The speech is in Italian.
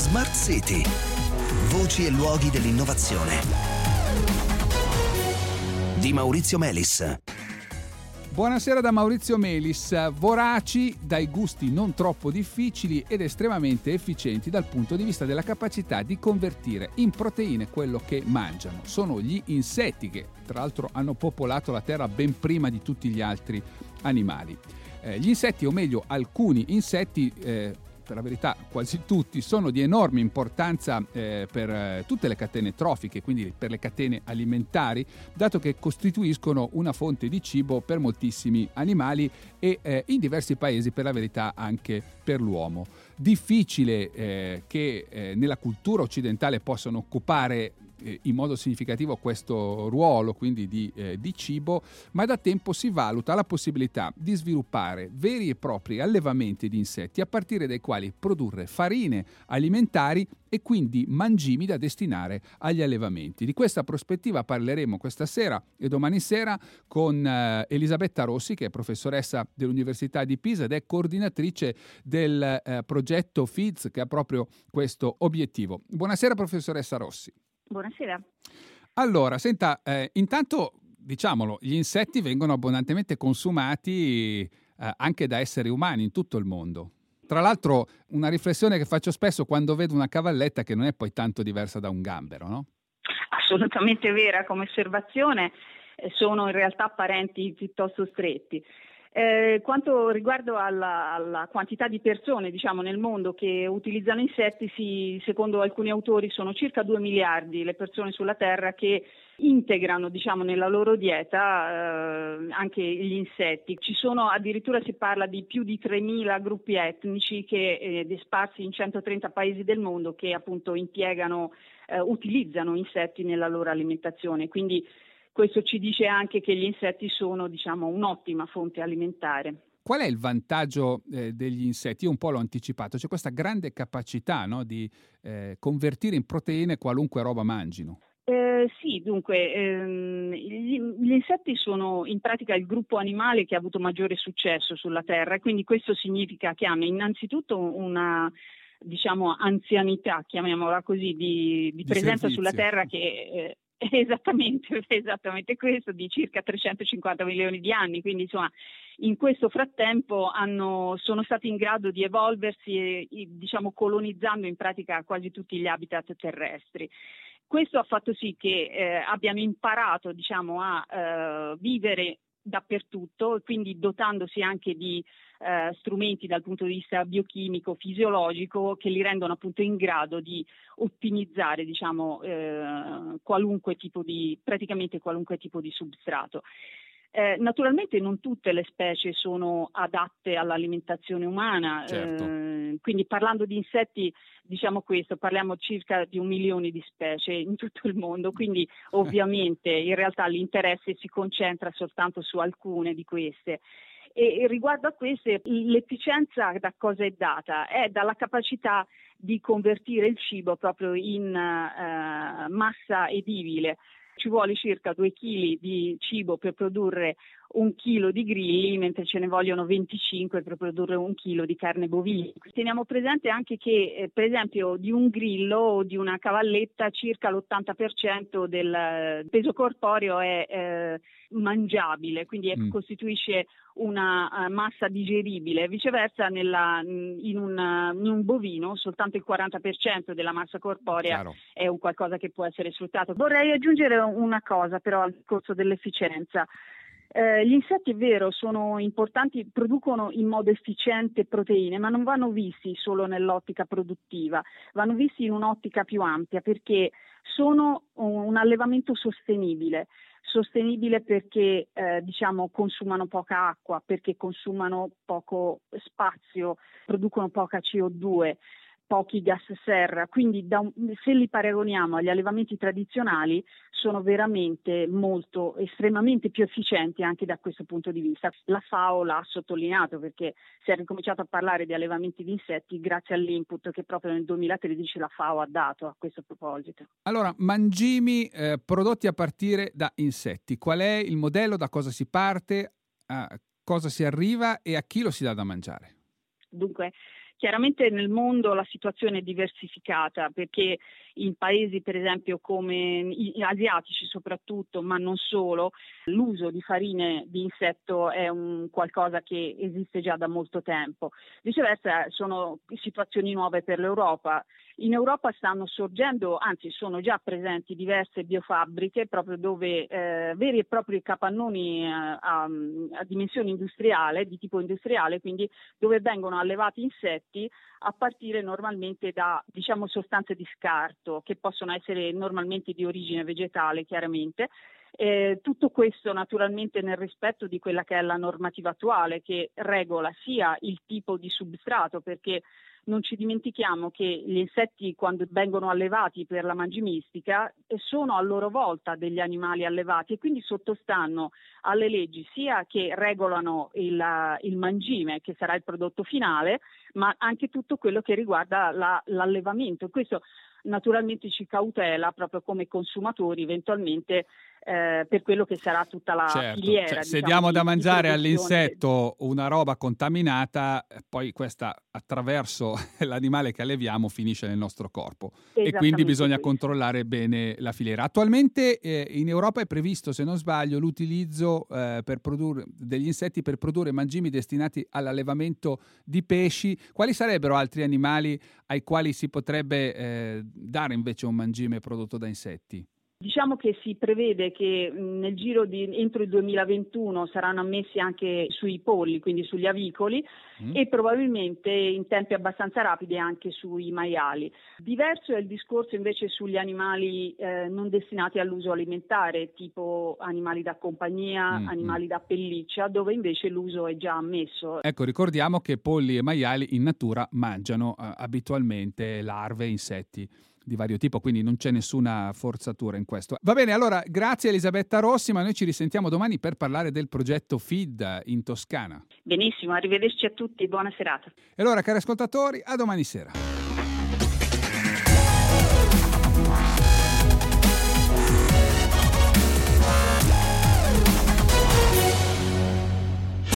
Smart City. Voci e luoghi dell'innovazione. Di Maurizio Melis. Buonasera da Maurizio Melis. Voraci, dai gusti non troppo difficili ed estremamente efficienti dal punto di vista della capacità di convertire in proteine quello che mangiano. Sono gli insetti che, tra l'altro, hanno popolato la Terra ben prima di tutti gli altri animali. Gli insetti, o meglio alcuni insetti, per la verità quasi tutti, sono di enorme importanza per tutte le catene trofiche, quindi per le catene alimentari, dato che costituiscono una fonte di cibo per moltissimi animali e in diversi paesi, per la verità, anche per l'uomo. Difficile che nella cultura occidentale possano occupare in modo significativo questo ruolo, quindi di cibo, ma da tempo si valuta la possibilità di sviluppare veri e propri allevamenti di insetti a partire dai quali produrre farine alimentari e quindi mangimi da destinare agli allevamenti. Di questa prospettiva parleremo questa sera e domani sera con Elisabetta Rossi, che è professoressa dell'Università di Pisa ed è coordinatrice del progetto FEEDS, che ha proprio questo obiettivo. Buonasera professoressa Rossi. Buonasera. Allora, senta, intanto diciamolo, gli insetti vengono abbondantemente consumati anche da esseri umani in tutto il mondo. Tra l'altro, una riflessione che faccio spesso quando vedo una cavalletta, che non è poi tanto diversa da un gambero, no? Assolutamente vera come osservazione, sono in realtà parenti piuttosto stretti. Quanto riguardo alla quantità di persone, diciamo, nel mondo che utilizzano insetti, secondo alcuni autori sono circa 2 miliardi le persone sulla Terra che integrano, diciamo, nella loro dieta anche gli insetti. Ci sono, addirittura si parla di più di 3.000 gruppi etnici che sparsi in 130 paesi del mondo che appunto utilizzano insetti nella loro alimentazione. Quindi questo ci dice anche che gli insetti sono, diciamo, un'ottima fonte alimentare. Qual è il vantaggio degli insetti? Io un po' l'ho anticipato, c'è questa grande capacità, no, di convertire in proteine qualunque roba mangino. Sì, dunque, gli insetti sono in pratica il gruppo animale che ha avuto maggiore successo sulla Terra e quindi questo significa che hanno innanzitutto una, diciamo, anzianità, chiamiamola così, di presenza servizio sulla Terra che esattamente questo, di circa 350 milioni di anni, quindi insomma in questo frattempo sono stati in grado di evolversi e diciamo colonizzando in pratica quasi tutti gli habitat terrestri. Questo ha fatto sì che abbiano imparato, diciamo, a vivere dappertutto e quindi dotandosi anche di strumenti dal punto di vista biochimico, fisiologico, che li rendono appunto in grado di ottimizzare, diciamo, praticamente qualunque tipo di substrato. Naturalmente non tutte le specie sono adatte all'alimentazione umana, certo. Quindi parlando di insetti, diciamo questo, parliamo circa di 1 milione di specie in tutto il mondo, quindi ovviamente in realtà l'interesse si concentra soltanto su alcune di queste. E riguardo a queste, l'efficienza da cosa è data? È dalla capacità di convertire il cibo proprio in massa edibile. Ci vuole circa 2 kg di cibo per produrre 1 chilo di grilli, mentre ce ne vogliono 25 per produrre 1 chilo di carne bovina. Teniamo presente anche che, per esempio, di un grillo o di una cavalletta circa l'80% del peso corporeo è mangiabile, quindi costituisce una massa digeribile. Viceversa, in un bovino soltanto il 40% della massa corporea è un qualcosa che può essere sfruttato. Vorrei aggiungere una cosa però al discorso dell'efficienza. Gli insetti, è vero, sono importanti, producono in modo efficiente proteine, ma non vanno visti solo nell'ottica produttiva, vanno visti in un'ottica più ampia perché sono un allevamento sostenibile perché diciamo consumano poca acqua, perché consumano poco spazio, producono poca CO2, pochi gas serra, quindi se li paragoniamo agli allevamenti tradizionali sono veramente estremamente più efficienti anche da questo punto di vista. La FAO l'ha sottolineato perché si è ricominciato a parlare di allevamenti di insetti grazie all'input che proprio nel 2013 la FAO ha dato a questo proposito. Allora, mangimi prodotti a partire da insetti, qual è il modello, da cosa si parte, a cosa si arriva e a chi lo si dà da mangiare? Dunque, Chiaramente nel mondo la situazione è diversificata, perché in paesi per esempio come gli asiatici soprattutto, ma non solo, l'uso di farine di insetto è un qualcosa che esiste già da molto tempo. Viceversa sono situazioni nuove per l'Europa. In Europa stanno sorgendo, anzi sono già presenti diverse biofabbriche proprio dove veri e propri capannoni a dimensione industriale, di tipo industriale, quindi dove vengono allevati insetti a partire normalmente da sostanze di scarto che possono essere normalmente di origine vegetale, chiaramente. Tutto questo naturalmente nel rispetto di quella che è la normativa attuale, che regola sia il tipo di substrato, perché non ci dimentichiamo che gli insetti, quando vengono allevati per la mangimistica, sono a loro volta degli animali allevati e quindi sottostanno alle leggi sia che regolano il mangime, che sarà il prodotto finale, ma anche tutto quello che riguarda l'allevamento. Questo naturalmente ci cautela proprio come consumatori eventualmente per quello che sarà tutta la filiera. Cioè, se diamo da mangiare all'insetto una roba contaminata, poi questa attraverso l'animale che alleviamo finisce nel nostro corpo e quindi bisogna controllare bene la filiera. Attualmente in Europa è previsto, se non sbaglio, l'utilizzo per produrre degli insetti per produrre mangimi destinati all'allevamento di pesci. Quali sarebbero altri animali ai quali si potrebbe dare invece un mangime prodotto da insetti? Diciamo che si prevede che nel giro entro il 2021 saranno ammessi anche sui polli, quindi sugli avicoli, e probabilmente in tempi abbastanza rapidi anche sui maiali. Diverso è il discorso invece sugli animali non destinati all'uso alimentare, tipo animali da compagnia, animali da pelliccia, dove invece l'uso è già ammesso. Ecco, ricordiamo che polli e maiali in natura mangiano abitualmente larve e insetti di vario tipo, quindi non c'è nessuna forzatura in questo. Va bene, allora grazie Elisabetta Rossi, ma noi ci risentiamo domani per parlare del progetto FID in Toscana. Benissimo, arrivederci a tutti, buona serata. E allora, cari ascoltatori, a domani sera.